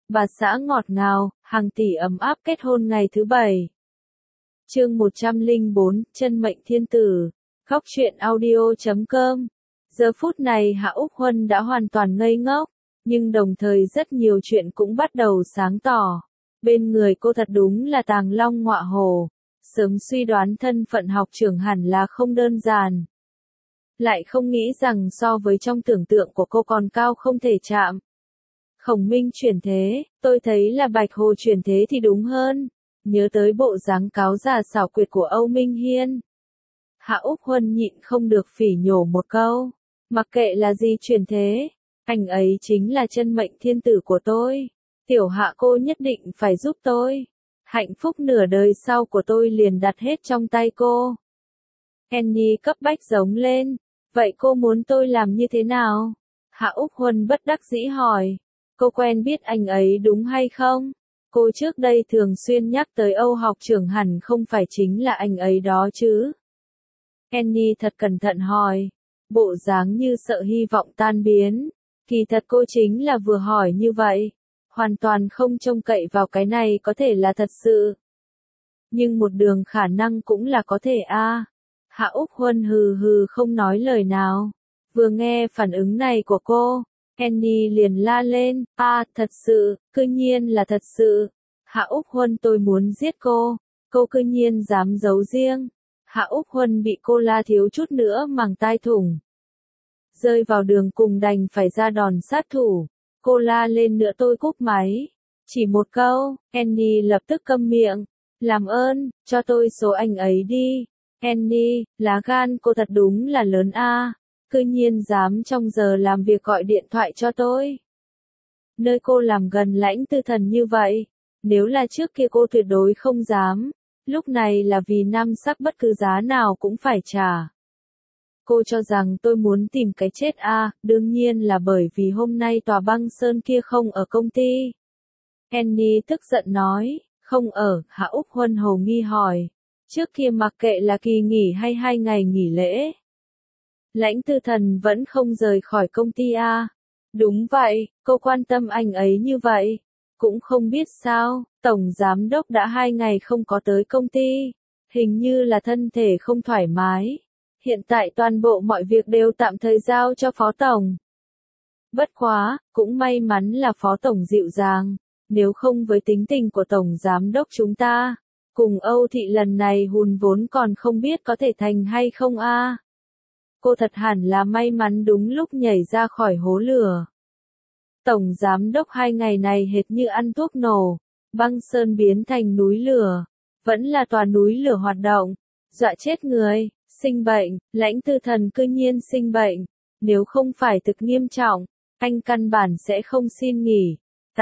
bà xã ngọt ngào, hàng tỷ ấm áp kết hôn ngày thứ 7. Chương 104, Chân mệnh thiên tử. Góc truyện audio.com. Giờ phút này Hạ Úc Huân đã hoàn toàn ngây ngốc, nhưng đồng thời rất nhiều chuyện cũng bắt đầu sáng tỏ. Bên người cô thật đúng là tàng long ngọa hổ, sớm suy đoán thân phận học trưởng hẳn là không đơn giản. Lại không nghĩ rằng so với trong tưởng tượng của cô còn cao không thể chạm. Khổng Minh chuyển thế, tôi thấy là Bạch Hồ chuyển thế thì đúng hơn. Nhớ tới bộ dáng cáo già xảo quyệt của Âu Minh Hiên. Hạ Úc Huân nhịn không được phỉ nhổ một câu. Mặc kệ là gì chuyển thế, anh ấy chính là chân mệnh thiên tử của tôi. Tiểu Hạ cô nhất định phải giúp tôi. Hạnh phúc nửa đời sau của tôi liền đặt hết trong tay cô. Annie cấp bách giống lên. Vậy cô muốn tôi làm như thế nào? Hạ Úc Huân bất đắc dĩ hỏi. Cô quen biết anh ấy đúng hay không? Cô trước đây thường xuyên nhắc tới Âu học trưởng hẳn không phải chính là anh ấy đó chứ? Annie thật cẩn thận hỏi. Bộ dáng như sợ hy vọng tan biến. Kỳ thật cô chính là vừa hỏi như vậy. Hoàn toàn không trông cậy vào cái này có thể là thật sự. Nhưng một đường khả năng cũng là có thể a. Hạ Úc Huân hừ hừ không nói lời nào. Vừa nghe phản ứng này của cô, Annie liền la lên, thật sự, cư nhiên là thật sự. Hạ Úc Huân tôi muốn giết cô cư nhiên dám giấu riêng. Hạ Úc Huân bị cô la thiếu chút nữa màng tai thủng. Rơi vào đường cùng đành phải ra đòn sát thủ. Cô la lên nữa tôi cúp máy. Chỉ một câu, Annie lập tức câm miệng. Làm ơn, cho tôi số anh ấy đi. Annie, lá gan cô thật đúng là lớn a. Cư nhiên dám trong giờ làm việc gọi điện thoại cho tôi. Nơi cô làm gần Lãnh Tư Thần như vậy, nếu là trước kia cô tuyệt đối không dám, lúc này là vì nam sắc bất cứ giá nào cũng phải trả. Cô cho rằng tôi muốn tìm cái chết đương nhiên là bởi vì hôm nay tòa băng sơn kia không ở công ty. Annie tức giận nói, không ở, Hạ Úc Huân hồ nghi hỏi. Trước kia mặc kệ là kỳ nghỉ hay 2 ngày nghỉ lễ, Lãnh Tư Thần vẫn không rời khỏi công ty Đúng vậy, cô quan tâm anh ấy như vậy. Cũng không biết sao, Tổng Giám Đốc đã 2 ngày không có tới công ty. Hình như là thân thể không thoải mái. Hiện tại toàn bộ mọi việc đều tạm thời giao cho Phó Tổng. Bất quá, cũng may mắn là Phó Tổng dịu dàng. Nếu không với tính tình của Tổng Giám Đốc chúng ta, cùng Âu Thị lần này hùn vốn còn không biết có thể thành hay không Cô thật hẳn là may mắn đúng lúc nhảy ra khỏi hố lửa. Tổng Giám Đốc 2 ngày này hệt như ăn thuốc nổ, băng sơn biến thành núi lửa, vẫn là tòa núi lửa hoạt động, dọa chết người, sinh bệnh, Lãnh Tư Thần cư nhiên sinh bệnh, nếu không phải thực nghiêm trọng, anh căn bản sẽ không xin nghỉ,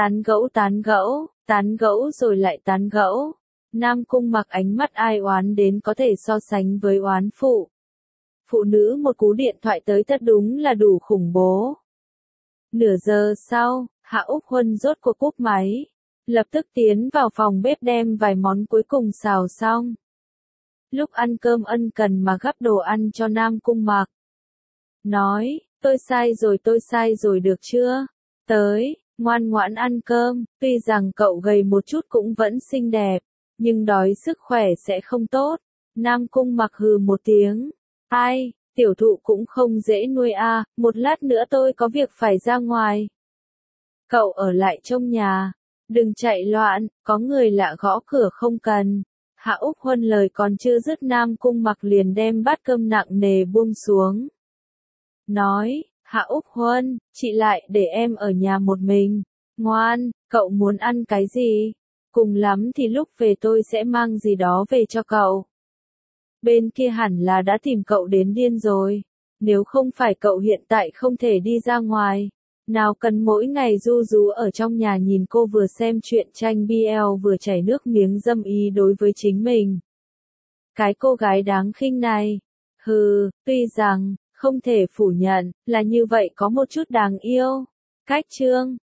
tán gẫu rồi lại tán gẫu. Nam Cung Mặc ánh mắt ai oán đến có thể so sánh với oán phụ. Phụ nữ một cú điện thoại tới thật đúng là đủ khủng bố. Nửa giờ sau, Hạ Úc Huân rốt cuộc cúp máy. Lập tức tiến vào phòng bếp đem vài món cuối cùng xào xong. Lúc ăn cơm ân cần mà gắp đồ ăn cho Nam Cung Mặc. Nói, tôi sai rồi được chưa? Tới, ngoan ngoãn ăn cơm, tuy rằng cậu gầy một chút cũng vẫn xinh đẹp, nhưng đói sức khỏe sẽ không tốt. Nam Cung Mặc hừ một tiếng. Ai, tiểu thụ cũng không dễ nuôi một lát nữa tôi có việc phải ra ngoài. Cậu ở lại trong nhà, đừng chạy loạn, có người lạ gõ cửa không cần. Hạ Úc Huân lời còn chưa dứt Nam Cung Mặc liền đem bát cơm nặng nề buông xuống. Nói, Hạ Úc Huân, chị lại để em ở nhà một mình. Ngoan, cậu muốn ăn cái gì? Cùng lắm thì lúc về tôi sẽ mang gì đó về cho cậu. Bên kia hẳn là đã tìm cậu đến điên rồi. Nếu không phải cậu hiện tại không thể đi ra ngoài, nào cần mỗi ngày ru rú ở trong nhà nhìn cô vừa xem truyện tranh BL vừa chảy nước miếng dâm ý đối với chính mình. Cái cô gái đáng khinh này. Tuy rằng, không thể phủ nhận, là như vậy có một chút đáng yêu. Cách chương.